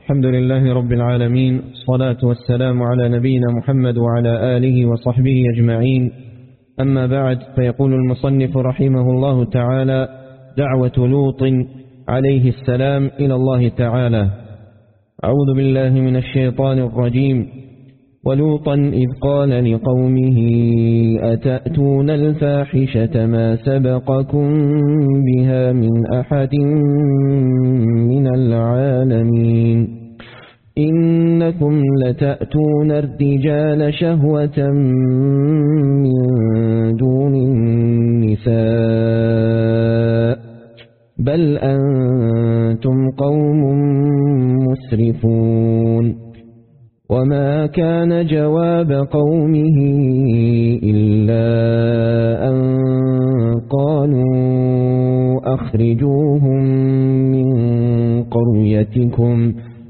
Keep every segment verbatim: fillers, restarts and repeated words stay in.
الحمد لله رب العالمين، الصلاة والسلام على نبينا محمد وعلى آله وصحبه أجمعين. أما بعد، فيقول المصنف رحمه الله تعالى: دعوة لوط عليه السلام إلى الله تعالى. أعوذ بالله من الشيطان الرجيم. ولوطا إذ قال لقومه أتأتون الفاحشة ما سبقكم بها من أحد من العالمين إنكم لتأتون الرجال شهوة من دون النساء بل أنتم قوم مسرفون. وما كان جواب قومه إلا أن قالوا أخرجوهم من قريتكم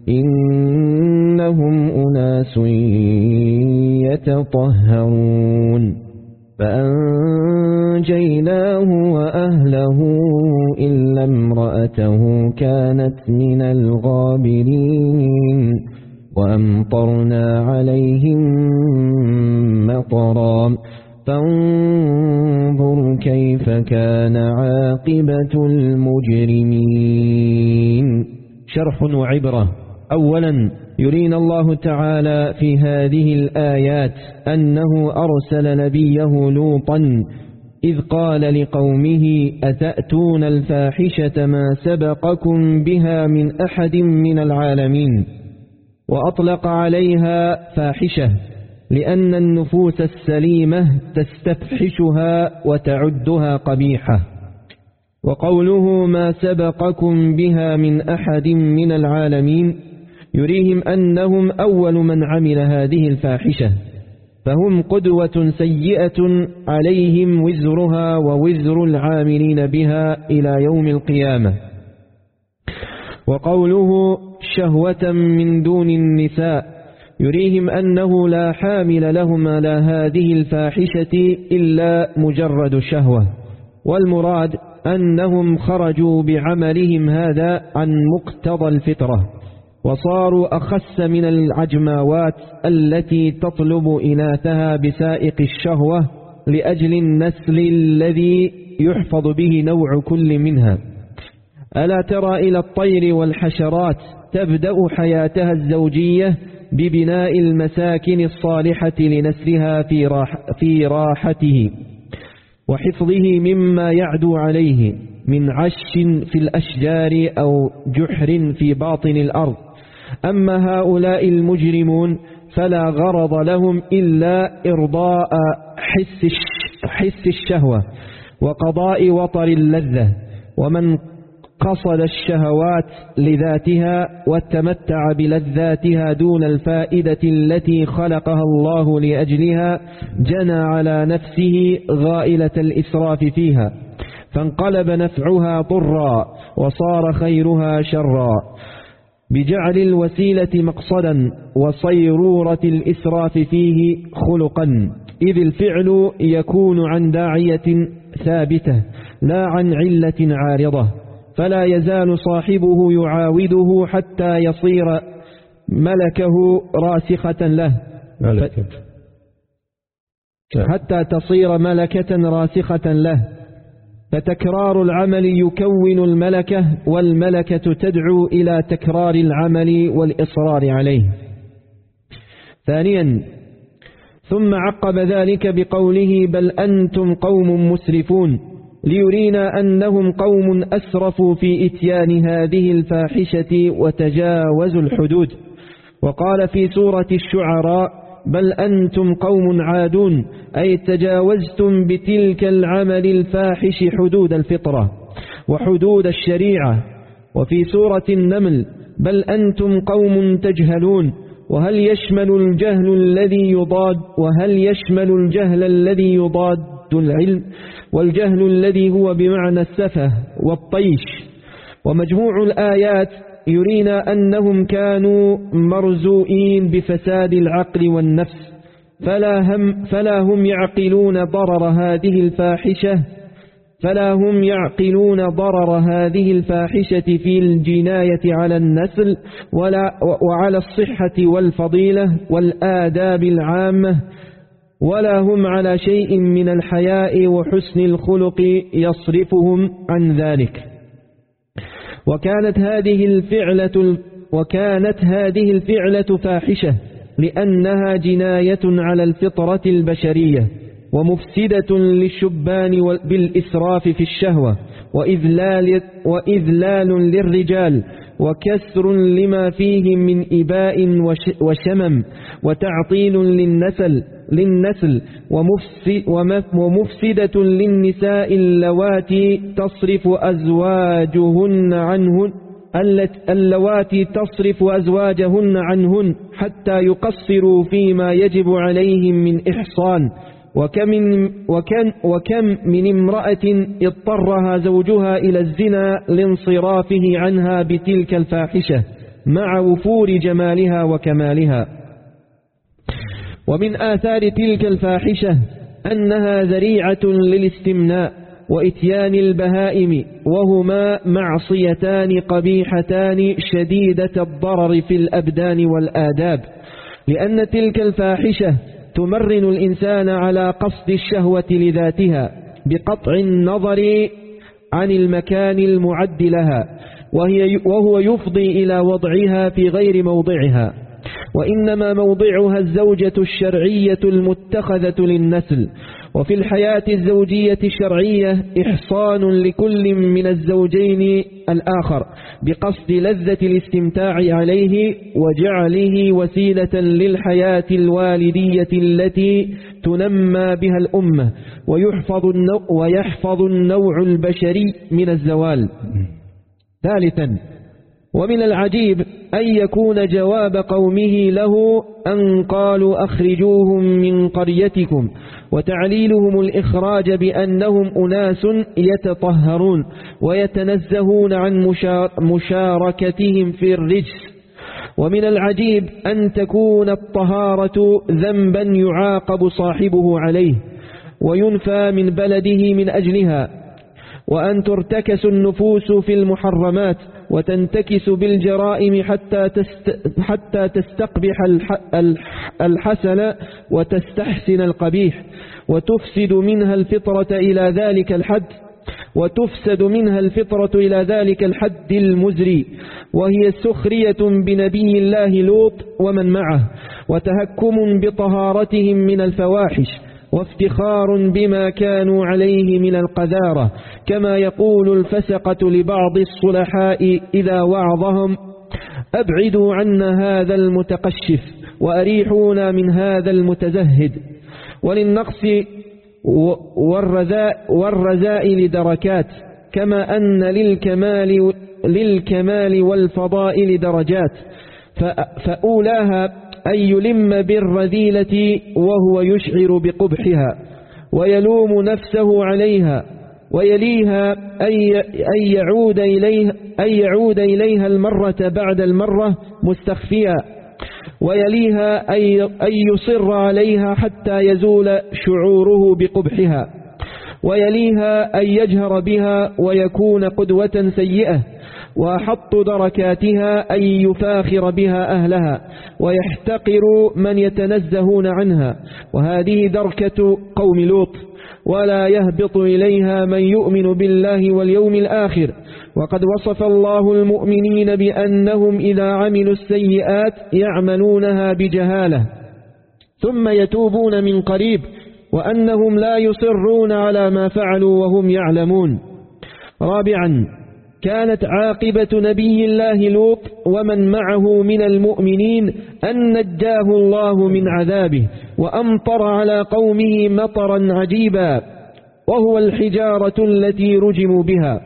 إنهم أناس يتطهرون. فأنجيناه وأهله إلا امرأته كانت من الغابرين وأمطرنا عليهم مطرا فانظر كيف كان عاقبة المجرمين. شرح وعبرة. أولا، يرينا الله تعالى في هذه الآيات أنه أرسل نبيه لوطا إذ قال لقومه أتأتون الفاحشة ما سبقكم بها من أحد من العالمين، وأطلق عليها فاحشة لأن النفوس السليمة تستفحشها وتعدها قبيحة. وقوله ما سبقكم بها من أحد من العالمين يريهم أنهم أول من عمل هذه الفاحشة، فهم قدوة سيئة عليهم وزرها ووزر العاملين بها إلى يوم القيامة. وقوله شهوة من دون النساء يريهم أنه لا حامل لهم على هذه الفاحشة إلا مجرد شهوة، والمراد أنهم خرجوا بعملهم هذا عن مقتضى الفطرة وصاروا أخس من العجماوات التي تطلب إناثها بسائق الشهوة لأجل النسل الذي يحفظ به نوع كل منها. ألا ترى إلى الطير والحشرات تبدأ حياتها الزوجية ببناء المساكن الصالحة لنسلها في, راح في راحته وحفظه مما يعدو عليه من عش في الأشجار أو جحر في باطن الأرض. أما هؤلاء المجرمون فلا غرض لهم إلا إرضاء حس, حس الشهوة وقضاء وطر اللذة، ومن قصد الشهوات لذاتها وتمتع بلذاتها دون الفائدة التي خلقها الله لأجلها جنى على نفسه غائلة الإسراف فيها، فانقلب نفعها ضرا وصار خيرها شرا بجعل الوسيلة مقصدا وصيرورة الإسراف فيه خلقا، إذ الفعل يكون عن داعية ثابتة لا عن علة عارضة، فلا يزال صاحبه يعاوده حتى يصير ملكه راسخة له ملكة. حتى تصير ملكة راسخة له، فتكرار العمل يكون الملكة، والملكة تدعو إلى تكرار العمل والإصرار عليه. ثانيا، ثم عقب ذلك بقوله بل أنتم قوم مسرفون، ليرينا أنهم قوم أسرفوا في إتيان هذه الفاحشة وتجاوزوا الحدود. وقال في سورة الشعراء بل أنتم قوم عادون، أي تجاوزتم بتلك العمل الفاحش حدود الفطرة وحدود الشريعة. وفي سورة النمل بل أنتم قوم تجهلون، وهل يشمل الجهل الذي يضاد وهل يشمل الجهل الذي يضاد العلم، والجهل الذي هو بمعنى السفه والطيش. ومجموع الآيات يرينا أنهم كانوا مرزوئين بفساد العقل والنفس، فلا هم, فلا هم يعقلون ضرر هذه الفاحشة فلا هم يعقلون ضرر هذه الفاحشة في الجناية على النسل ولا وعلى الصحة والفضيلة والآداب العامة، ولا هم على شيء من الحياء وحسن الخلق يصرفهم عن ذلك. وكانت هذه الفعلة وكانت هذه الفعلة فاحشة لأنها جناية على الفطرة البشرية ومفسدة للشبان بالإسراف في الشهوة وإذلال, وإذلال للرجال وكسر لما فيهم من إباء وشمم وتعطيل للنسل, للنسل ومفسدة للنساء اللواتي تصرف أزواجهن عنهن اللواتي تصرف أزواجهن عنهن حتى يقصروا فيما يجب عليهم من إحصان. وكم من, وكم, وكم من امرأة اضطرها زوجها إلى الزنا لانصرافه عنها بتلك الفاحشة مع وفور جمالها وكمالها. ومن آثار تلك الفاحشة أنها ذريعة للاستمناء وإتيان البهائم، وهما معصيتان قبيحتان شديدة الضرر في الأبدان والآداب، لأن تلك الفاحشة تمرن الإنسان على قصد الشهوة لذاتها بقطع النظر عن المكان المعد لها، وهي وهو يفضي إلى وضعها في غير موضعها، وإنما موضعها الزوجة الشرعية المتخذة للنسل. وفي الحياة الزوجية الشرعية إحصان لكل من الزوجين الآخر بقصد لذة الاستمتاع عليه وجعله وسيلة للحياة الوالدية التي تنمى بها الأمة ويحفظ النوع, ويحفظ النوع البشري من الزوال. ثالثا، ومن العجيب أن يكون جواب قومه له أن قالوا أخرجوهم من قريتكم، وتعليلهم الإخراج بأنهم أناس يتطهرون ويتنزهون عن مشاركتهم في الرجس. ومن العجيب أن تكون الطهارة ذنبا يعاقب صاحبه عليه وينفى من بلده من أجلها، وأن ترتكس النفوس في المحرمات وتنتكس بالجرائم حتى حتى تستقبح الحسن وتستحسن القبيح، وتفسد منها الفطرة إلى ذلك الحد وتفسد منها الفطرة إلى ذلك الحد المزري، وهي سخرية بنبي الله لوط ومن معه، وتهكم بطهارتهم من الفواحش، وافتخار بما كانوا عليه من القذارة، كما يقول الفسقة لبعض الصلحاء إذا وعظهم: أبعدوا عنا هذا المتقشف وأريحونا من هذا المتزهد. وللنقص والرذاء والرذائل دركات، كما أن للكمال, للكمال والفضائل درجات، فأولاها أن يلم بالرذيلة وهو يشعر بقبحها ويلوم نفسه عليها، ويليها أن يعود إليها, أن يعود إليها المرة بعد المرة مستخفيا، ويليها أن يصر عليها حتى يزول شعوره بقبحها، ويليها أن يجهر بها ويكون قدوة سيئة، وأحط دركاتها أن يفاخر بها أهلها ويحتقر من يتنزهون عنها، وهذه دركة قوم لوط، ولا يهبط إليها من يؤمن بالله واليوم الآخر. وقد وصف الله المؤمنين بأنهم إذا عملوا السيئات يعملونها بجهالة ثم يتوبون من قريب، وأنهم لا يصرون على ما فعلوا وهم يعلمون. رابعا، كانت عاقبة نبي الله لوط ومن معه من المؤمنين أن نجاه الله من عذابه وأمطر على قومه مطرا عجيبا، وهو الحجارة التي رجموا بها.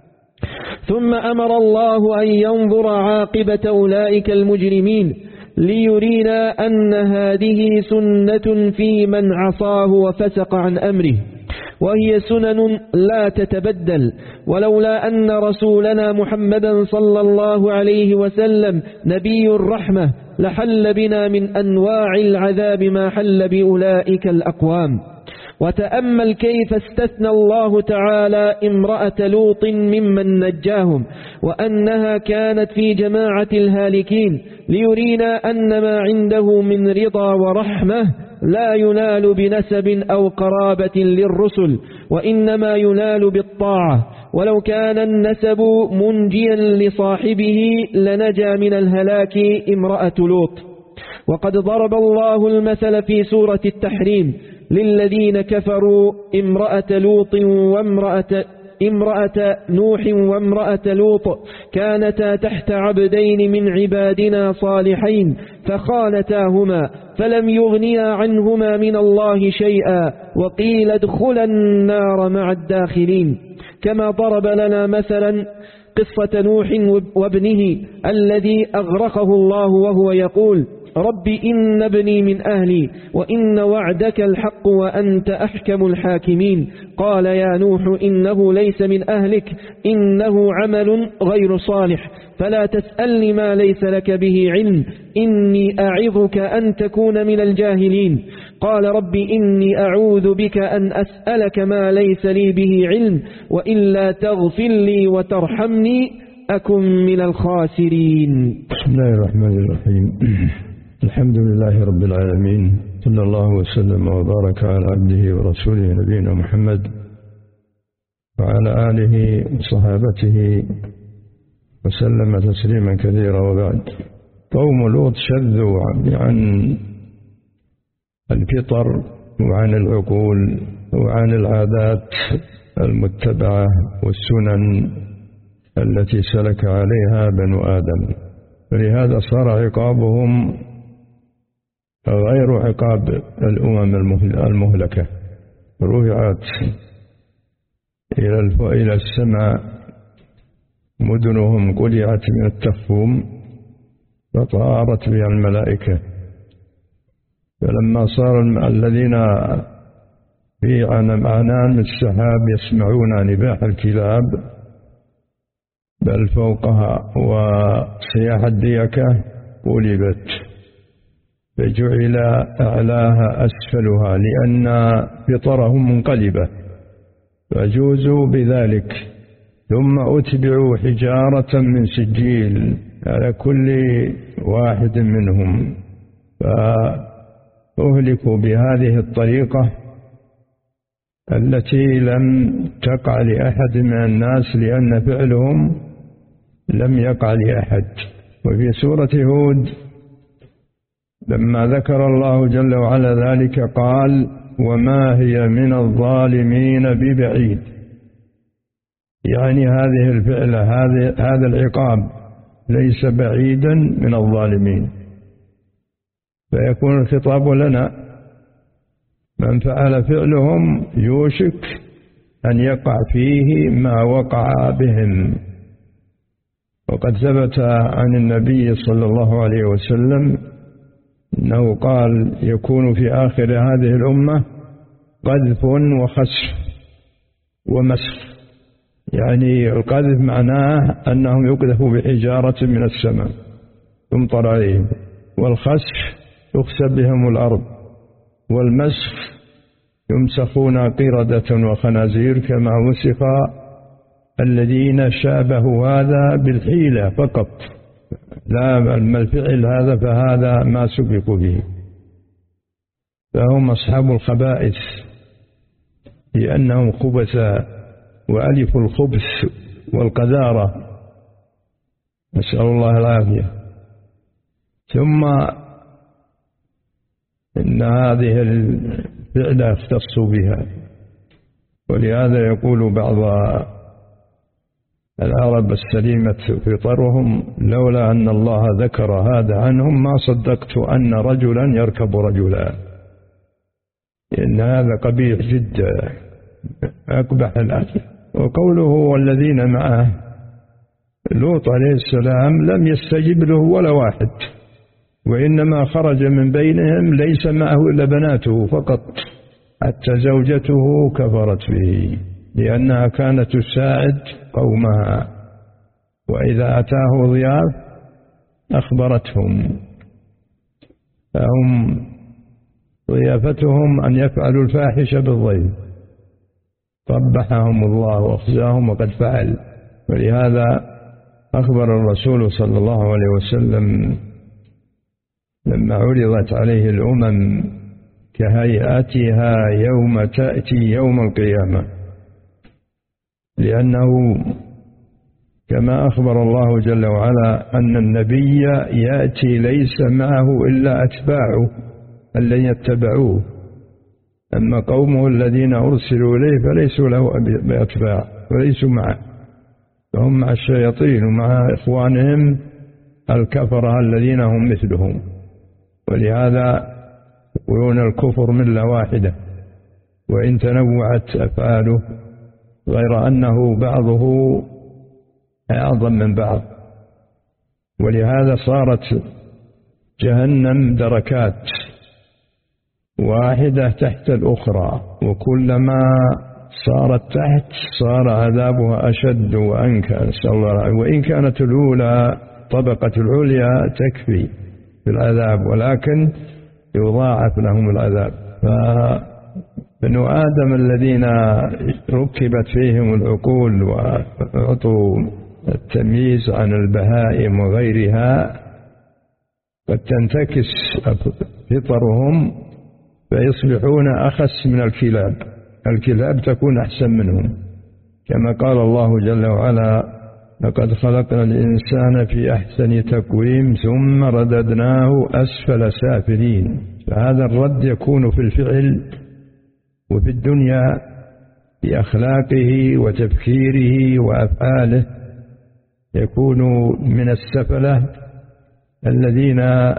ثم أمر الله أن ينظر عاقبة أولئك المجرمين ليرينا أن هذه سنة في من عصاه وفسق عن أمره، وهي سنن لا تتبدل. ولولا أن رسولنا محمدا صلى الله عليه وسلم نبي الرحمة لحل بنا من أنواع العذاب ما حل بأولئك الأقوام. وتأمل كيف استثنى الله تعالى امرأة لوط ممن نجاهم، وأنها كانت في جماعة الهالكين، ليرينا أن ما عنده من رضا ورحمة لا ينال بنسب أو قرابة للرسل، وإنما ينال بالطاعة. ولو كان النسب منجيا لصاحبه لنجا من الهلاك امرأة لوط. وقد ضرب الله المثل في سورة التحريم للذين كفروا امرأة لوط وامرأة امرأة نوح وامرأة لوط كانتا تحت عبدين من عبادنا صالحين فخانتاهما فلم يغنيا عنهما من الله شيئا وقيل ادخلا النار مع الداخلين. كما ضرب لنا مثلا قصة نوح وابنه الذي أغرقه الله وهو يقول رب إن ابني من أهلي وإن وعدك الحق وأنت أحكم الحاكمين. قال يا نوح إنه ليس من أهلك إنه عمل غير صالح فلا تسألني ما ليس لك به علم إني أعظك أن تكون من الجاهلين. قال رب إني أعوذ بك أن أسألك ما ليس لي به علم وإلا تغفر لي وترحمني أكن من الخاسرين. بسم الله الرحمن الرحيم. الحمد لله رب العالمين، صلى الله وسلم وبارك على عبده ورسوله نبينا محمد وعلى آله وصحابته وسلم تسليما كثيرا. وبعد، قوم لوط شذوا عن الفطر وعن العقول وعن العادات المتبعة والسنن التي سلك عليها بنو آدم، ولهذا صار عقابهم غير عقاب الأمم المهلكة. رفعت إلى السماء مدنهم قلعت من التخفوم فطارت بها الملائكة. فلما صار الذين في عنان السحاب يسمعون نباح الكلاب بل فوقها وصياح الديكة قلبت فجعل أعلاها أسفلها لأن فطرهم منقلبة فجوزوا بذلك، ثم أتبعوا حجارة من سجيل على كل واحد منهم فأهلكوا بهذه الطريقة التي لم تقع لأحد من الناس لأن فعلهم لم يقع لأحد. وفي سورة هود لما ذكر الله جل وعلا ذلك قال وما هي من الظالمين ببعيد، يعني هذه الفعلة هذا العقاب ليس بعيدا من الظالمين. فيكون الخطاب لنا من فعل فعلهم يوشك أن يقع فيه ما وقع بهم. وقد ثبت عن النبي صلى الله عليه وسلم أنه قال يكون في آخر هذه الأمة قذف وخسف ومسخ، يعني القذف معناه أنهم يقذفوا بحجارة من السماء تمطر عليهم، والخسف يخسف بهم الأرض، والمسخ يمسخون قردة وخنازير كما مسخ الذين شابهوا هذا بالحيلة فقط، لا الفعل هذا فهذا ما سبقوا به. فهم أصحاب الخبائث لأنهم خبثا وألفوا الخبث والقذارة، نسأل الله العافية. ثم إن هذه الفعلة اختصوا بها، ولهذا يقول بعض العرب السليمة فطرهم لولا أن الله ذكر هذا عنهم ما صدقت أن رجلا يركب رجلا، إن هذا قبيح جدا أقبح الأكل. وقوله والذين معه لوط عليه السلام لم يستجب له ولا واحد، وإنما خرج من بينهم ليس معه إلا بناته فقط، حتى زوجته كفرت به لأنها كانت تساعد قومها، وإذا أتاه ضياف أخبرتهم. فهم ضيافتهم أن يفعلوا الفاحشة بالضيف، قبحهم الله وأخزاهم وقد فعل. ولهذا أخبر الرسول صلى الله عليه وسلم لما عرضت عليه الأمم كهيئتها يوم تأتي يوم القيامة، لأنه كما أخبر الله جل وعلا أن النبي يأتي ليس معه إلا أتباعه الذين يتبعوه، أما قومه الذين أرسلوا إليه فليسوا له بأتباع وليسوا معه، فهم مع الشياطين ومع إخوانهم الكفرة الذين هم مثلهم. ولهذا يقولون الكفر ملة واحدة وإن تنوعت أفعاله، غير أنه بعضه أعظم من بعض. ولهذا صارت جهنم دركات واحدة تحت الأخرى، وكلما صارت تحت صار عذابها أشد وأنكى، نسأل الله. وإن كانت الأولى طبقة العليا تكفي في العذاب، ولكن يضاعف لهم العذاب. فبنو آدم الذين ركبت فيهم العقول وأعطوا التمييز عن البهائم وغيرها قد تنتكس فطرهم فيصبحون أخس من الكلاب، الكلاب تكون أحسن منهم، كما قال الله جل وعلا: لقد خلقنا الإنسان في أحسن تقويم ثم رددناه أسفل سافلين. فهذا الرد يكون في الفعل وفي الدنيا بأخلاقه وتفكيره وأفعاله، يكون من السفلة الذين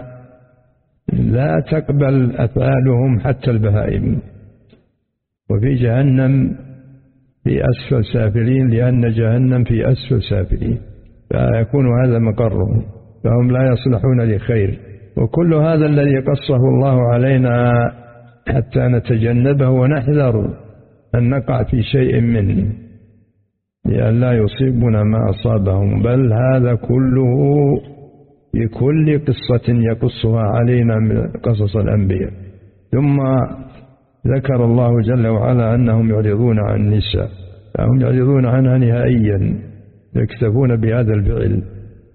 لا تقبل أفعالهم حتى البهائم. وفي جهنم في أسفل سافلين، لأن جهنم في أسفل سافلين، فيكون هذا مقرهم، فهم لا يصلحون لخير. وكل هذا الذي قصه الله علينا حتى نتجنبه ونحذر أن نقع في شيء منه لأن لا يصيبنا ما أصابهم، بل هذا كله بكل قصة يقصها علينا من قصص الأنبياء. ثم ذكر الله جل وعلا أنهم يعرضون عن النساء، فهم يعرضون عنها نهائيا، يكتفون بهذا الفعل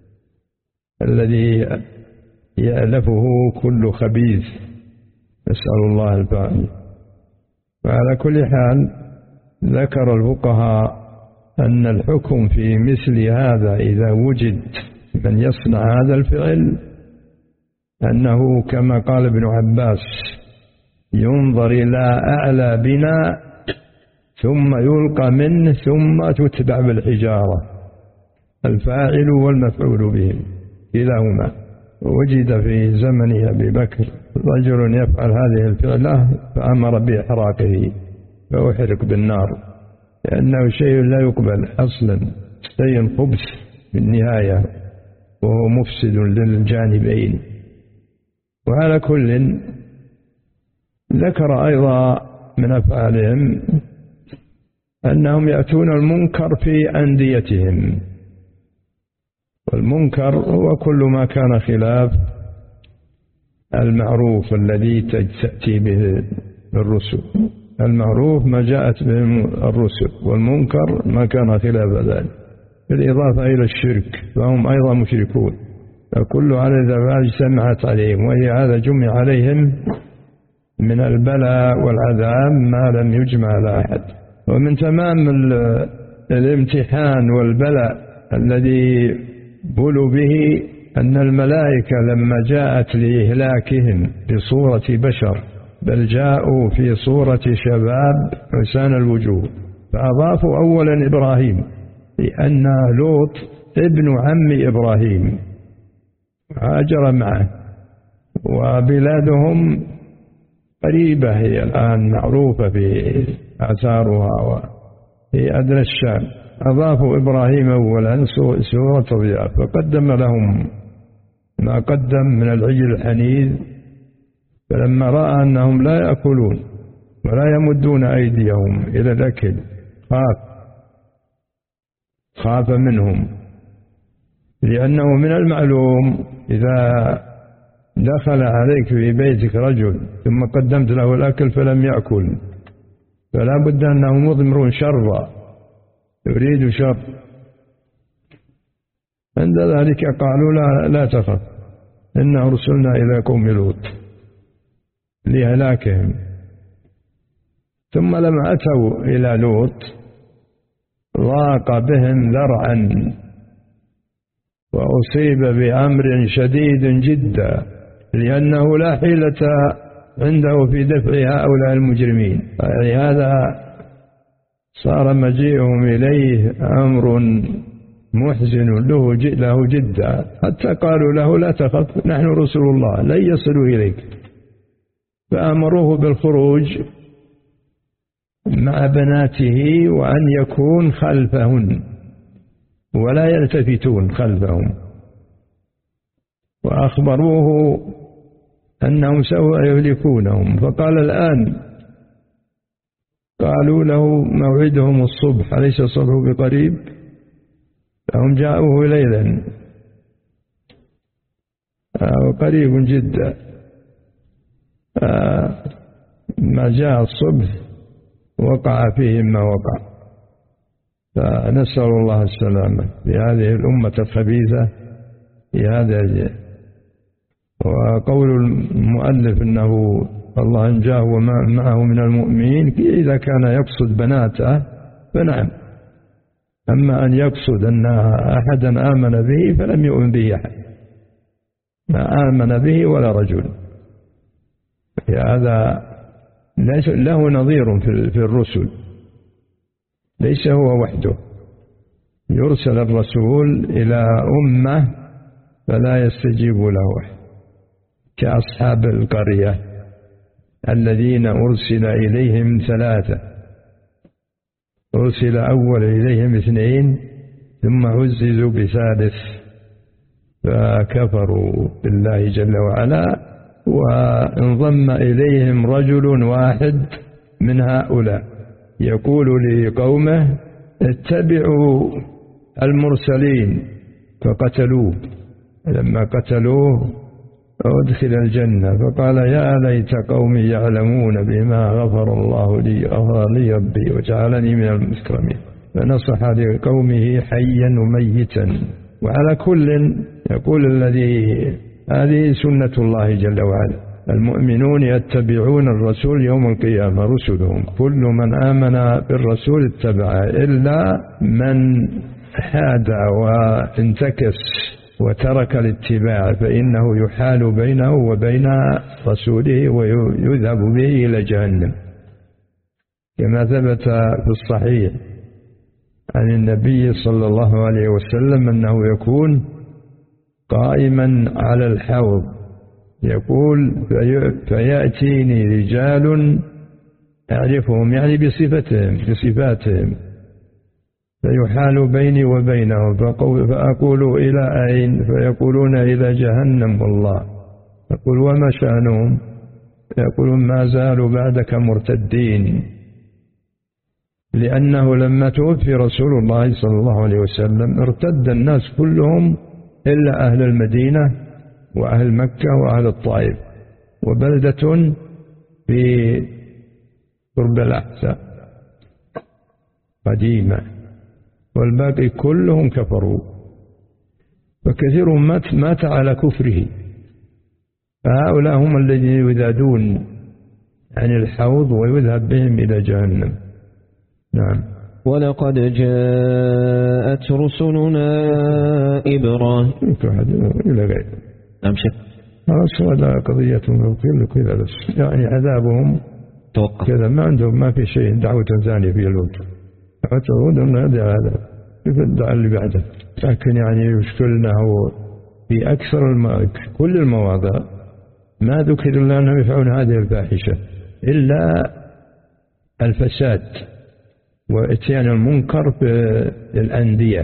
الذي يألفه كل خبيث، نسأل الله الفعل. وعلى كل حال ذكر الفقهاء أن الحكم في مثل هذا إذا وجد من يصنع هذا الفعل أنه كما قال ابن عباس: ينظر إلى أعلى بناء ثم يلقى منه ثم تتبع بالحجارة، الفاعل والمفعول به كلاهما. وجد في زمن أبي بكر رجل يفعل هذه الفعلة فأمر بإحراقه فأحرق بالنار، لأنه شيء لا يقبل أصلا، شيء خبث بالنهاية وهو مفسد للجانبين. وعلى كل ذكر أيضا من أفعالهم أنهم يأتون المنكر في أنديتهم، والمنكر هو كل ما كان خلاف المعروف الذي تأتي به الرسل. المعروف ما جاءت به الرسل، والمنكر ما كان خلاف ذلك، بالإضافة إلى الشرك فهم أيضا مشركون. فكل هذه الأفعال اجتمعت عليهم، وهي هذا جمع عليهم من البلاء والعذاب ما لم يجمع على أحد. ومن تمام الامتحان والبلاء الذي بلوا به أن الملائكة لما جاءت لإهلاكهم بصورة بشر، بل جاءوا في صورة شباب حسان الوجوه، فأضافوا أولا إبراهيم، لأن لوط ابن عم إبراهيم هاجر معه، وبلادهم قريبة هي الآن معروفة في آثارها وفي أدنى الشام. أضافوا إبراهيم أولا سورة الضياء، فقدم لهم ما قدم من العجل الحنيذ، فلما رأى أنهم لا يأكلون ولا يمدون أيديهم إلى الأكل خاف خاف منهم، لأنه من المعلوم إذا دخل عليك في بيتك رجل ثم قدمت له الأكل فلم يأكل فلا بد أنه مضمر شرا يريد شر. عند ذلك قالوا لا, لا تخف إنا أرسلنا إلى قوم لوط لهلاكهم. ثم لما أتوا إلى لوط ضاق بهم ذرعا وأصيب بأمر شديد جدا لأنه لا حيلة عنده في دفع هؤلاء المجرمين. لهذا صار مجيئهم إليه أمر محزن له له جدا حتى قالوا له لا تخف نحن رسل الله لن يصلوا إليك. فأمروه بالخروج مع بناته وأن يكون خلفهن ولا يلتفتون خلفهم، وأخبروه أنهم سوف يهلكونهم. فقال الآن قالوا له موعدهم الصبح أليس الصبح بقريب؟ فهم جاءوه ليلا وقريب جدا. ما جاء الصبح وقع فيهم ما وقع. فنسأل الله السلامة في هذه الأمة الخبيثة في هذا الجيل. وقول المؤلف أنه الله أنجاه ومعه من المؤمنين إذا كان يقصد بناته فنعم، أما أن يقصد أن أحدا آمن به فلم يؤمن به أحد، ما آمن به ولا رجل. هذا ليس له نظير في الرسل، ليس هو وحده. يرسل الرسول إلى أمة فلا يستجيب له، كأصحاب القرية الذين أرسل إليهم ثلاثة، أرسل أول إليهم اثنين ثم عززوا بثالث فكفروا بالله جل وعلا، وانضم إليهم رجل واحد من هؤلاء يقول لقومه اتبعوا المرسلين فقتلوه. لما قتلوه أدخل الجنة فقال يا ليت قومي يعلمون بما غفر الله لي غفر لي ربي وجعلني من المكرمين. فنصح لقومه حيا وميتا. وعلى كل يقول الذي هذه سنة الله جل وعلا، المؤمنون يتبعون الرسول يوم القيامة رسلهم، كل من آمن بالرسول اتبعه إلا من حاد وانتكس وترك الاتباع فإنه يحال بينه وبين رسوله ويذهب به إلى جهنم، كما ثبت في الصحيح عن النبي صلى الله عليه وسلم أنه يكون قائما على الحوض يقول فيأتيني رجال أعرفهم يعني بصفتهم بصفاتهم فيحال بيني وبينهم فأقول إلى أين؟ فيقولون إلى جهنم والله. أقول وما شأنهم؟ يقولون ما زالوا بعدك مرتدين، لأنه لما توفي رسول الله صلى الله عليه وسلم ارتد الناس كلهم إلا أهل المدينة وأهل مكة وأهل الطائف وبلدة في قرب الأحساء قديمة، والباقي كلهم كفروا، وكثير مات على كفره. فهؤلاء هم الذين يذادون عن الحوض ويذهب بهم إلى جهنم. نعم. ولقد جاءت رسلنا إبراهيم إلى غير نعم شيخ خلاص هذا قضية كل كذا بس يعني عذابهم توقف كذا، ما عندهم ما في شيء دعوة ثانية في الوجود دعوة أنه هذا هذا في الدعاء اللي بعده. لكن يعني مشكلنا هو في أكثر الم... كل المواضع ما ذكر الله أنهم يفعلون هذه الفاحشة إلا الفساد وإتيان المنكر في الأندية،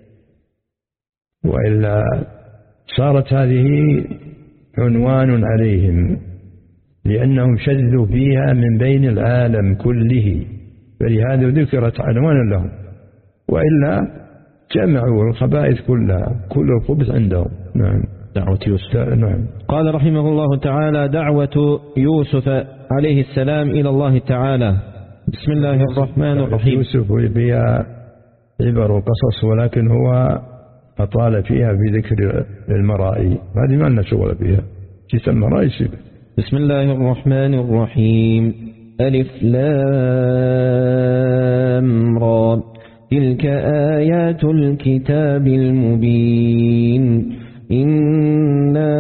وإلا صارت هذه عنوان عليهم لأنهم شذوا فيها من بين العالم كله، فلهذا ذكرت عنوانا لهم، وإلا جمعوا الخبائث كلها كل الخبث عندهم. نعم. دعوة يوسف. نعم. قال رحمه الله تعالى: دعوة يوسف عليه السلام إلى الله تعالى. بسم الله الرحمن الرحيم. يوسف بها عبر وقصص، ولكن هو أطال فيها بذكر المرائي، هذه ما لنا شغل فيها، جيت المرائي سيب. بسم الله الرحمن الرحيم. ألف لام را، تلك آيات الكتاب المبين، إنا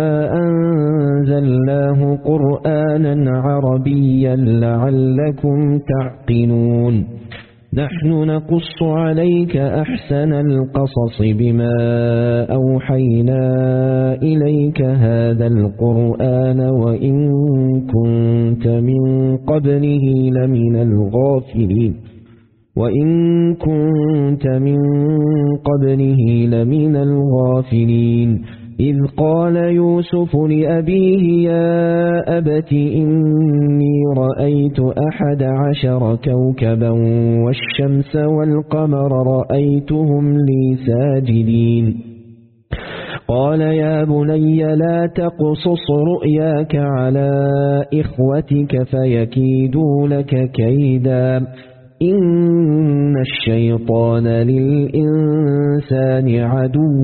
أنزلناه قرآنا عربيا لعلكم تعقلون. نحن نقص عليك أحسن القصص بما أوحينا إليك هذا القرآن وإن كنت من قبله لمن الغافلين وإن كنت من قبله لمن الغافلين إذ قال يوسف لأبيه يا أبت إني رأيت أحد عشر كوكبا والشمس والقمر رأيتهم لي ساجدين. قال يا بني لا تقصص رؤياك على إخوتك فيكيدوا لك كيدا إن الشيطان للإنسان عدو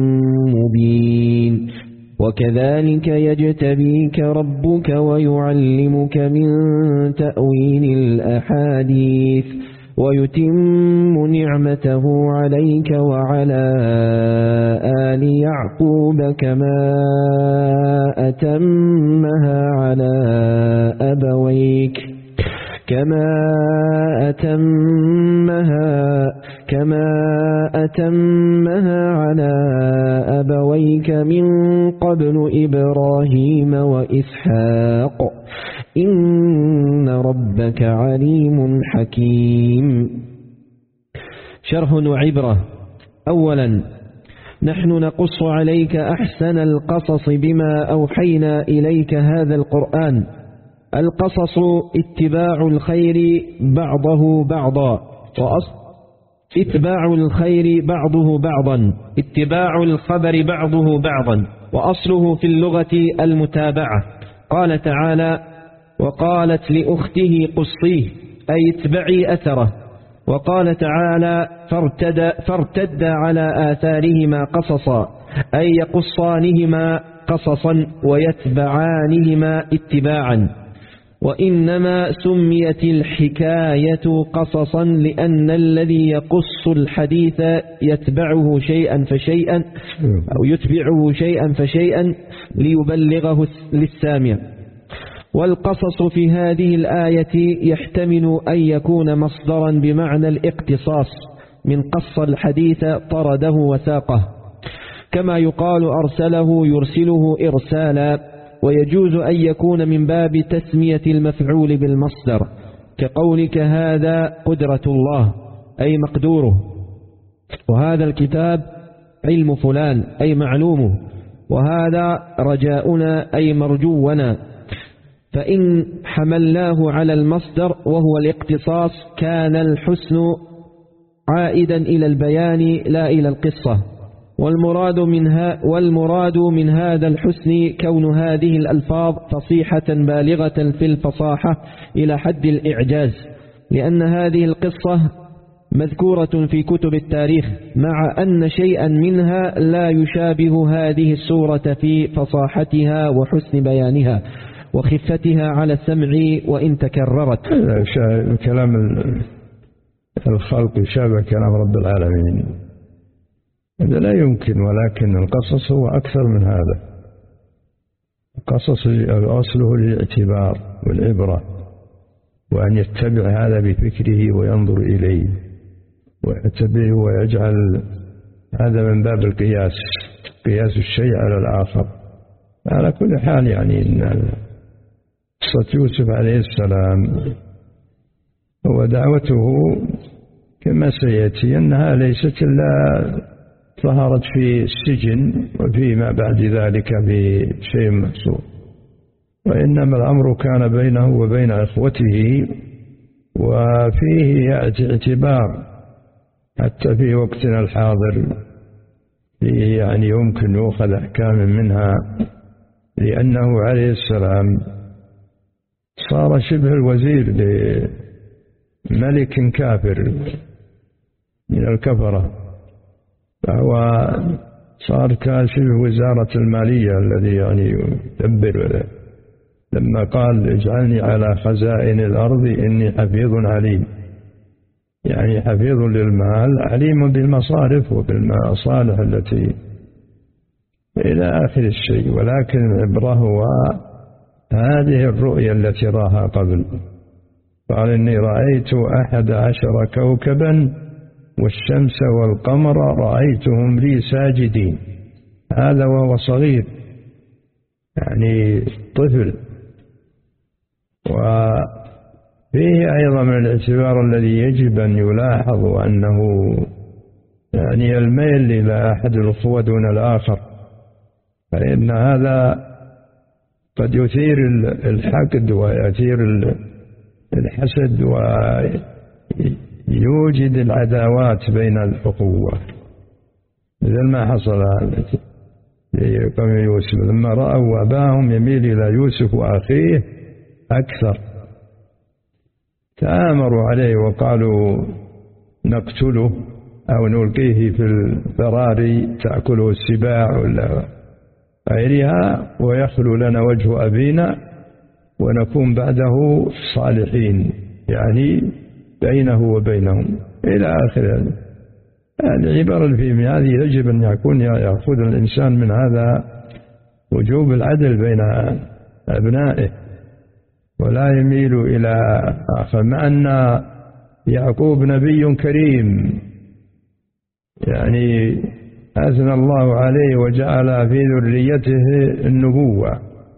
مبين. وكذلك يجتبيك ربك ويعلمك من تأويل الأحاديث ويتم نعمته عليك وعلى آل يعقوب كما أتمها على أبويك كما أتمها كما أتمها على أبويك من قبل إبراهيم وإسحاق إن ربك عليم حكيم. شرح وعبرة. أولا، نحن نقص عليك أحسن القصص بما أوحينا إليك هذا القرآن. القصص اتباع الخير بعضه بعضا وأصل اتباع الخير بعضه بعضا اتباع الخبر بعضه بعضا وأصله في اللغة المتابعة. قال تعالى: وقالت لأخته قصيه أي اتبعي أثره. وقال تعالى: فارتد, فارتد على آثارهما قصصا أي يقصانهما قصصا ويتبعانهما اتباعا. وإنما سميت الحكاية قصصا لأن الذي يقص الحديث يتبعه شيئا فشيئا أو يتبعه شيئا فشيئا ليبلغه للسامع. والقصص في هذه الآية يحتمل أن يكون مصدرا بمعنى الاقتصاص من قص الحديث طرده وساقه، كما يقال أرسله يرسله إرسالا. ويجوز أن يكون من باب تسمية المفعول بالمصدر كقولك هذا قدرة الله أي مقدوره، وهذا الكتاب علم فلان أي معلومه، وهذا رجاؤنا أي مرجونا. فإن حملناه على المصدر وهو الاقتصاص كان الحسن عائدا إلى البيان لا إلى القصة. والمراد منها والمراد من هذا الحسن كون هذه الألفاظ فصيحة بالغة في الفصاحة إلى حد الإعجاز، لأن هذه القصة مذكورة في كتب التاريخ مع أن شيئا منها لا يشابه هذه السورة في فصاحتها وحسن بيانها وخفتها على السمع وإن تكررت. كلام الخلق يشابه كلام رب العالمين، هذا لا يمكن. ولكن القصص هو أكثر من هذا. القصص أصله للاعتبار والعبرة، وأن يتبع هذا بفكره وينظر إليه ويتبعه ويجعل هذا من باب القياس، قياس الشيء على الآخر. على كل حال يعني إن قصة يوسف عليه السلام هو دعوته كما سيأتي أنها ليست إلا ظهرت في السجن وفيما بعد ذلك بشيء محصور، وإنما الأمر كان بينه وبين إخوته، وفيه يأتي اعتبار حتى في وقتنا الحاضر يعني يمكن يؤخذ أحكام منها، لأنه عليه السلام صار شبه الوزير لملك كافر من الكفرة، فهو صار كشبه وزارة المالية الذي يعني يدبر. لما قال اجعلني على خزائن الأرض إني حفيظ عليم، يعني حفيظ للمال عليم بالمصارف وبالمصالح التي إلى آخر الشيء. ولكن العبرة هو هذه الرؤيا التي راها قبل، قال إني رأيت أحد عشر كوكبا والشمس والقمر رأيتهم لي ساجدين، هذا وهو صغير يعني طفل. وفيه أيضا من الاعتبار الذي يجب أن يلاحظ أنه يعني الميل إلى أحد الأخوة دون الآخر، فإن هذا قد يثير الحقد ويثير الحسد ويوجد العداوات بين الأخوة، مثل ما حصل لقوم يوسف لما رأوا أباهم يميل إلى يوسف وأخيه أكثر، تآمروا عليه وقالوا نقتله أو نلقيه في البراري تأكله السباع ولا غيرها ويخلو لنا وجه أبينا ونكون بعده صالحين، يعني بينه وبينهم إلى آخر. العبارة الفيلم هذه يجب أن يكون يأخذ الإنسان من هذا وجوب العدل بين أبنائه ولا يميل إلى آخر، مع أن يعقوب نبي كريم يعني أثنى الله عليه وجعل في ذريته النبوة،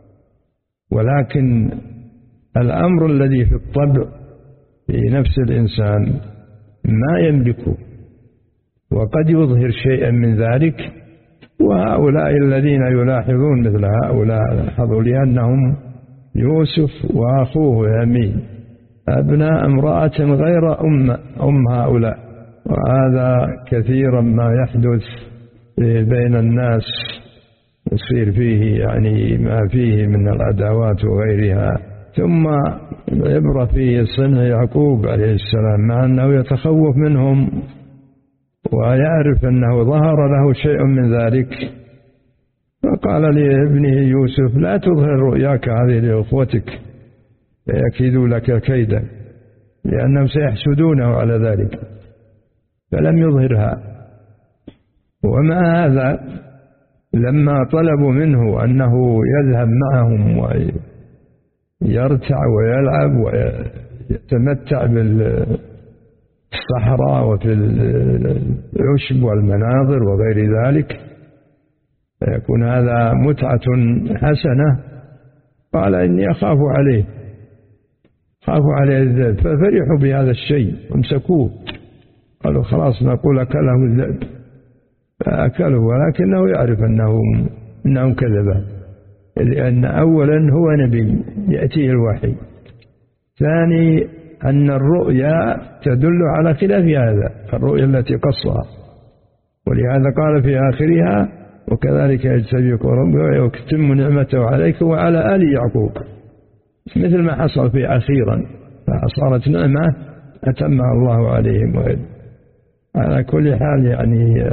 ولكن الأمر الذي في الطبع في نفس الإنسان ما يملكه وقد يظهر شيئا من ذلك. وهؤلاء الذين يلاحظون مثل هؤلاء لاحظوا لأنهم يوسف وأخوه يمين أبناء امرأة غير أم, أم هؤلاء، وهذا كثيرا ما يحدث بين الناس يصير فيه يعني ما فيه من العداوات وغيرها. ثم العبرة في صنع يعقوب عليه السلام مع أنه يتخوف منهم ويعرف أنه ظهر له شيء من ذلك، فقال لابنه يوسف لا تظهر رؤياك هذه لأخوتك فيكيدوا لك كيدا، لأنهم سيحسدونه على ذلك، فلم يظهرها. ومع هذا لما طلبوا منه أنه يذهب معهم ويرتع ويلعب ويتمتع بالصحراء وفي العشب والمناظر وغير ذلك فيكون هذا متعة حسنة، قال إني أخاف عليه خاف عليه الذئب، ففرحوا بهذا الشيء وامسكوه قالوا خلاص نقول أكله الذئب، فأكله ولكنه يعرف أنه أنهم كذبا، لأن أولا هو نبي يأتيه الوحي، ثاني أن الرؤيا تدل على خلاف هذا الرؤيا التي قصها، ولهذا قال في آخرها وكذلك يجتبيك ربك ويتم نعمته عليك وعلى آل يعقوب، مثل ما حصل في أخيرا فصارت نعمة أتمها الله عليهم وغيره. على كل حال يعني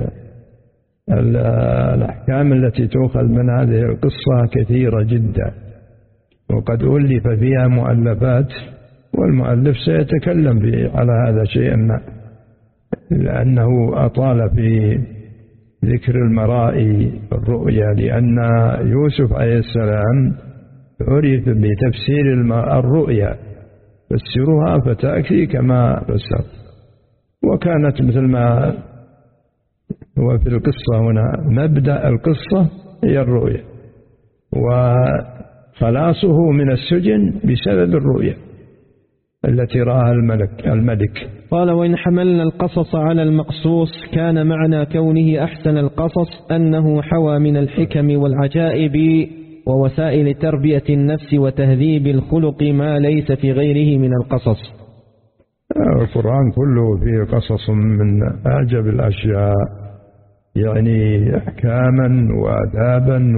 الأحكام التي تؤخذ من هذه القصة كثيرة جدا، وقد ألف فيها مؤلفات والمؤلف سيتكلم على هذا شيئا ما، لأنه أطال في ذكر المرائي الرؤيا، لأن يوسف عليه السلام عرف بتفسير الرؤيا فسرها فتأتي كما فسر، وكانت مثل ما هو في القصة هنا مبدأ القصة هي الرؤيا وخلاصه من السجن بسبب الرؤيا التي رآها الملك الملك. قال وإن حملنا القصص على المقصوص كان معنى كونه أحسن القصص أنه حوى من الحكم والعجائب ووسائل تربية النفس وتهذيب الخلق ما ليس في غيره من القصص. القرآن كله فيه قصص من أعجب الأشياء يعني أحكاما وآدابا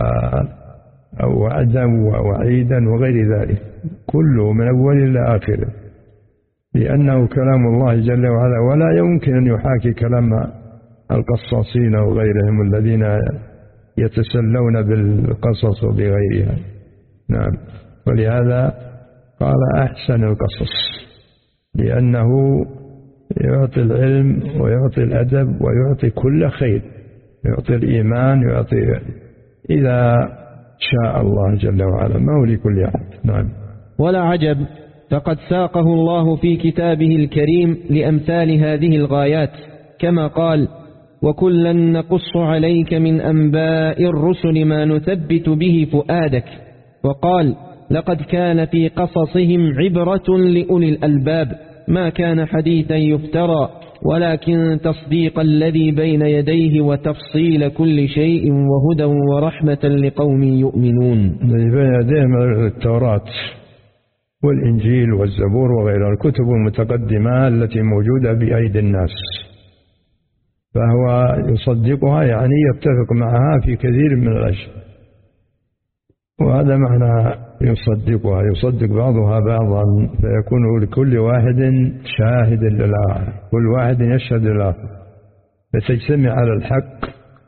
ووعدا ووعيدا وغير ذلك، كله من أول إلى آخره، لأنه كلام الله جل وعلا، ولا يمكن أن يحاكي كلام القصاصين وغيرهم الذين يتسلون بالقصص وبغيرها. نعم، ولهذا قال أحسن القصص، لأنه يعطي العلم ويعطي الأدب ويعطي كل خير، يعطي الإيمان، يعطي إذا شاء الله جل وعلا، ما هو لكل أحد. نعم. ولا عجب، فقد ساقه الله في كتابه الكريم لأمثال هذه الغايات، كما قال: وكلا نقص عليك من أنباء الرسل ما نثبت به فؤادك. وقال: لقد كان في قصصهم عبرة لأولي الألباب، ما كان حديثا يفترى، ولكن تصديق الذي بين يديه وتفصيل كل شيء وهدى ورحمة لقوم يؤمنون. الذي بين يديه التوراة والإنجيل والزبور وغيرها، الكتب المتقدمة التي موجودة بأيدي الناس، فهو يصدقها، يعني يتفق معها في كثير من الأشياء، وهذا معنى يصدقها، يصدق بعضها بعضا، فيكون لكل واحد شاهد للآخر، كل واحد يشهد للآخر، فتجتمع على الحق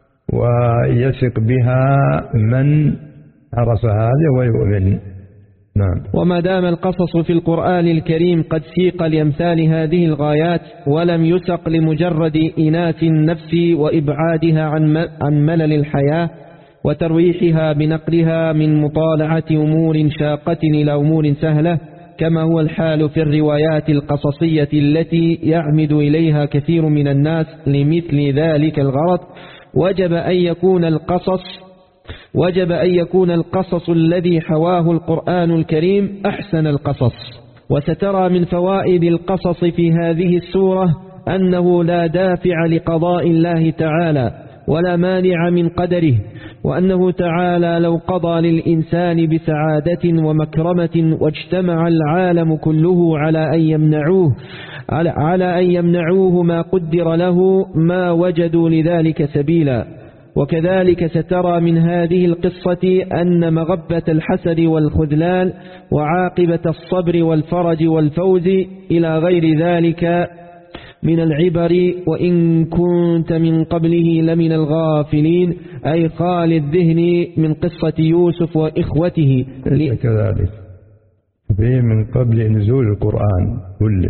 ويثق بها من عرف هذا ويؤمن. نعم. وما دام القصص في القرآن الكريم قد سيق لأمثال هذه الغايات، ولم يسق لمجرد إناث النفس وإبعادها عن ملل الحياة وترويحها بنقلها من مطالعة أمور شاقة إلى أمور سهلة، كما هو الحال في الروايات القصصية التي يعمد إليها كثير من الناس لمثل ذلك الغرض، وجب أن يكون القصص وجب أن يكون القصص الذي حواه القرآن الكريم أحسن القصص. وسترى من فوائد القصص في هذه السورة أنه لا دافع لقضاء الله تعالى ولا مانع من قدره، وأنه تعالى لو قضى للإنسان بسعادة ومكرمة واجتمع العالم كله على أن يمنعوه على أن يمنعوه ما قدر له ما وجدوا لذلك سبيلا. وكذلك سترى من هذه القصة أن مغبة الحسد والخذلان وعاقبة الصبر والفرج والفوز إلى غير ذلك من العبر، وإن كنت من قبله لمن الغافلين، أي خال الذهن من قصة يوسف وإخوته. كذلك فيه من قبل نزول القرآن كله،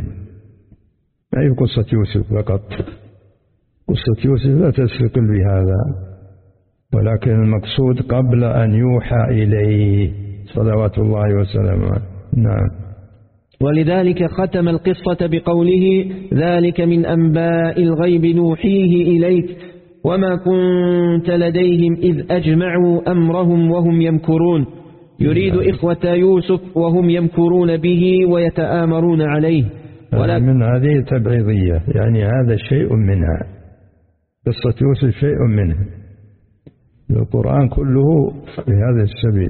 أي قصة يوسف فقط، قصة يوسف لا تستقل بهذا، ولكن المقصود قبل أن يوحى إليه صلوات الله وسلامه. نعم. ولذلك ختم القصة بقوله: ذلك من أنباء الغيب نوحيه إليك وما كنت لديهم إذ أجمعوا أمرهم وهم يمكرون، يريد إخوة يوسف وهم يمكرون به ويتآمرون عليه. من هذه تبعيضية، يعني هذا شيء منها، قصة يوسف شيء منها، القرآن كله بهذا السبيل.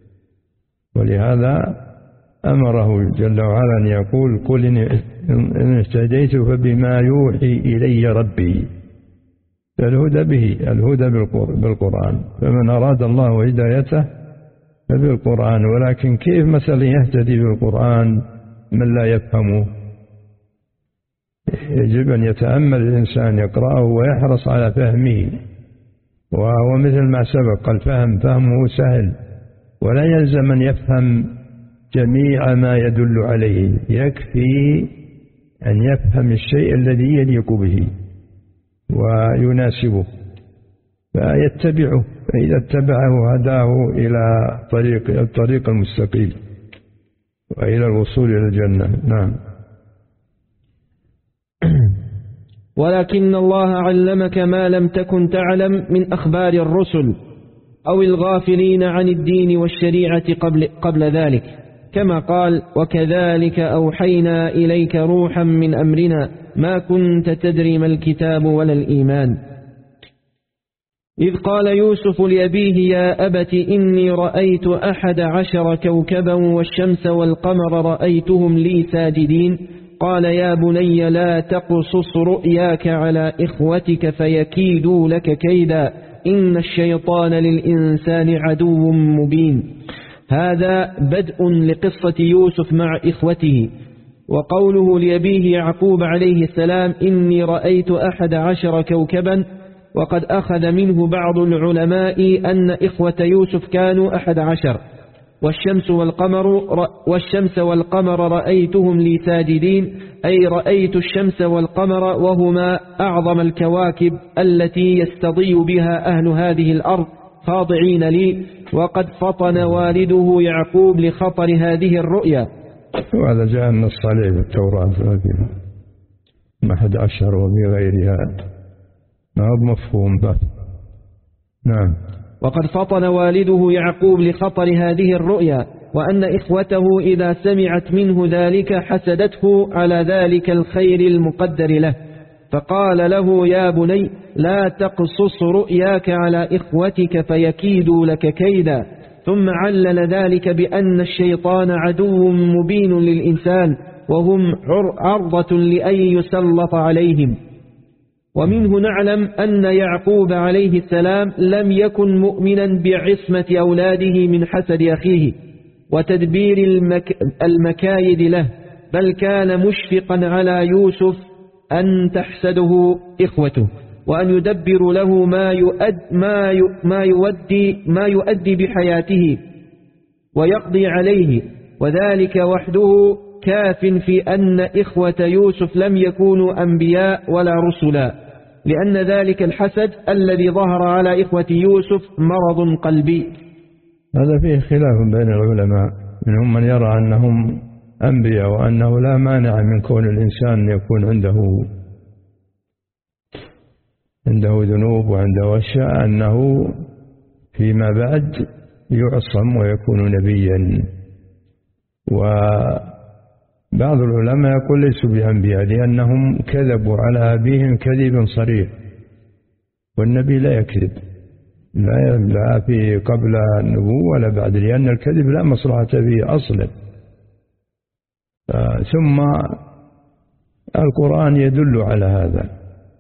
ولهذا أمره جل وعلا أن يقول: قل إن اهتديت فبما يوحي إلي ربي. الهدى به، الهدى بالقرآن، فمن أراد الله هدايته فبالقرآن. ولكن كيف مثلا يهتدي بالقرآن من لا يفهمه؟ يجب أن يتأمل الإنسان يقرأه ويحرص على فهمه، وهو مثل ما سبق، الفهم فهمه سهل، ولا يلزم أن يفهم جميع ما يدل عليه، يكفي أن يفهم الشيء الذي يليق به ويناسبه فيتبعه، فإذا اتبعه هداه إلى طريق الطريق المستقيم وإلى الوصول إلى الجنة. نعم. ولكن الله علمك ما لم تكن تعلم من أخبار الرسل أو الغافلين عن الدين والشريعة قبل, قبل ذلك، كما قال: وكذلك أوحينا إليك روحا من أمرنا ما كنت تدري ما الكتاب ولا الإيمان. إذ قال يوسف لأبيه: يا أبت إني رأيت أحد عشر كوكبا والشمس والقمر رأيتهم لي ساجدين. قال يا بني لا تقصص رؤياك على إخوتك فيكيدوا لك كيدا إن الشيطان للإنسان عدو مبين. هذا بدء لقصة يوسف مع إخوته. وقوله لأبيه يعقوب عليه السلام إني رأيت أحد عشر كوكبا، وقد أخذ منه بعض العلماء أن إخوة يوسف كانوا أحد عشر، والشمس والقمر, والشمس والقمر رأيتهم لي ساجدين، أي رأيت الشمس والقمر وهما أعظم الكواكب التي يستضيء بها أهل هذه الأرض خاضعين لي. وقد فطن والده يعقوب لخطر هذه الرؤيا. وهذا جاء النص عليه بالتوراة القديمة ما أحد عشر وبغيرها ما هو مفهوم به. نعم. وقد فطن والده يعقوب لخطر هذه الرؤيا، وأن إخوته إذا سمعت منه ذلك حسدته على ذلك الخير المقدر له، فقال له يا بني لا تقصص رؤياك على إخوتك فيكيدوا لك كيدا. ثم علل ذلك بأن الشيطان عدو مبين للإنسان، وهم عرضة لأن يسلط عليهم. ومنه نعلم أن يعقوب عليه السلام لم يكن مؤمنا بعصمة أولاده من حسد أخيه وتدبير المك... المكايد له، بل كان مشفقا على يوسف أن تحسده إخوته، وأن يدبر له ما يؤد ما ي... ما يؤدي ما يؤدي بحياته ويقضي عليه، وذلك وحده كاف في أن إخوة يوسف لم يكونوا أنبياء ولا رسلا، لأن ذلك الحسد الذي ظهر على إخوة يوسف مرض قلبي. هذا فيه خلاف بين العلماء، منهم من يرى أنهم أنبياء وأنه لا مانع من كون الإنسان يكون عنده عنده ذنوب وعنده أشياء أنه فيما بعد يعصم ويكون نبيا. وبعض العلماء يقول ليسوا بأنبياء لأنهم كذبوا على أبيهم كذب صريح، والنبي لا يكذب لا, لا في قبل النبوة ولا بعد، لأن الكذب لا مصلحة فيه أصلا. ثم القرآن يدل على هذا،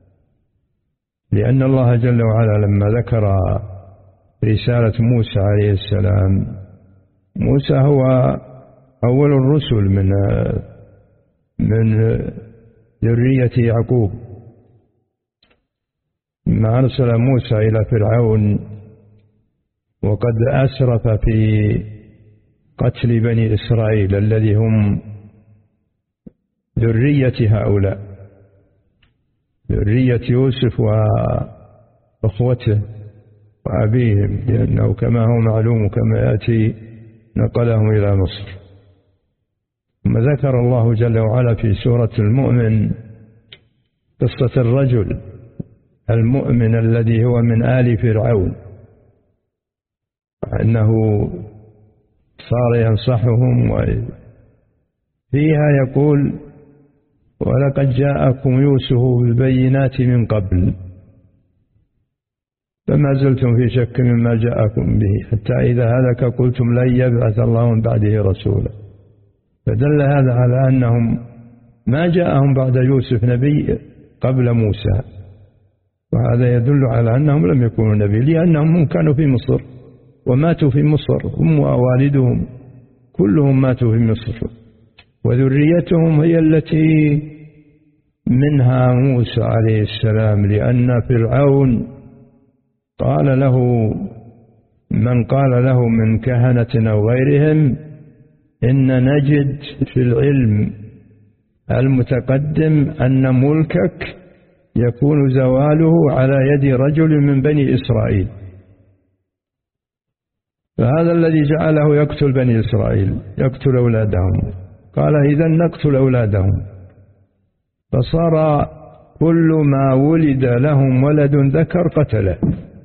لأن الله جل وعلا لما ذكر رسالة موسى عليه السلام، موسى هو أول الرسل من من ذرية يعقوب، ما أرسل موسى إلى فرعون وقد أسرف في قتل بني إسرائيل الذي هم ذرية هؤلاء، ذرية يوسف وأخوته وأبيهم، لأنه كما هو معلوم كما يأتي نقلهم إلى مصر. ثم ذكر الله جل وعلا في سورة المؤمن قصة الرجل المؤمن الذي هو من آل فرعون، أنه صار ينصحهم، وفيها يقول ولقد جاءكم يوسف بالبينات من قبل فما زلتم في شك مما جاءكم به حتى إذا هلك قلتم لن يبعث الله من بعده رسولا. فدل هذا على أنهم ما جاءهم بعد يوسف نبي قبل موسى، وهذا يدل على أنهم لم يكونوا نبي، لأنهم كانوا في مصر وماتوا في مصر، هم ووالدهم كلهم ماتوا في مصر، وذريتهم هي التي منها موسى عليه السلام، لأن فرعون قال له من قال له من كهنة أو غيرهم إن نجد في العلم المتقدم أن ملكك يكون زواله على يد رجل من بني إسرائيل، فهذا الذي جعله يقتل بني إسرائيل يقتل أولادهم، قال إذن نقتل أولادهم. فصار كل ما ولد لهم ولد ذكر قتله،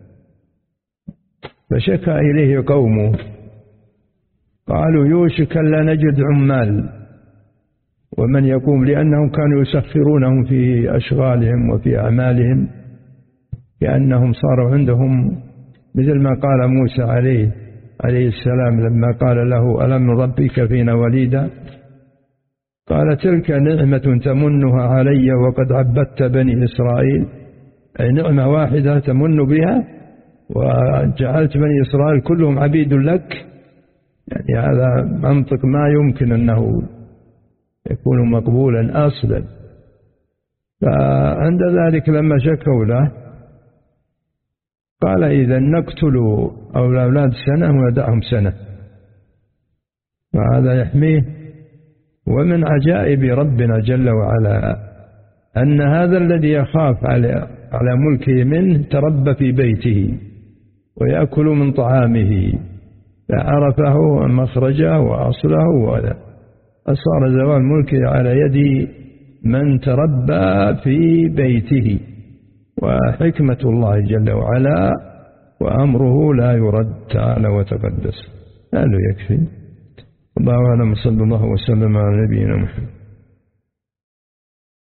فشكى إليه قومه قالوا يوشك لا نجد عمال ومن يقوم، لأنهم كانوا يسخرونهم في أشغالهم وفي أعمالهم، لأنهم صاروا عندهم مثل ما قال موسى عليه عليه السلام لما قال له ألم نربك فينا وليدا، قال تلك نعمة تمنها علي وقد عبدت بني إسرائيل، أي نعمة واحدة تمن بها وجعلت بني إسرائيل كلهم عبيد لك. يعني هذا منطق ما يمكن أنه يكون مقبولا أصلا. فعند ذلك لما شكوا له قال إذا نقتل أولاد سنة وندعهم سنة، وهذا يحميه. ومن عجائب ربنا جل وعلا أن هذا الذي يخاف على على ملكه منه تربى في بيته ويأكل من طعامه فعرفه ومخرجه وأصله، وصار زوال ملكه على يد من تربى في بيته. وحكمة الله جل وعلا وأمره لا يرد تعالى وتقدس. هذا يكفي. الله أعلم. صلى الله وسلم على نبينا محمد.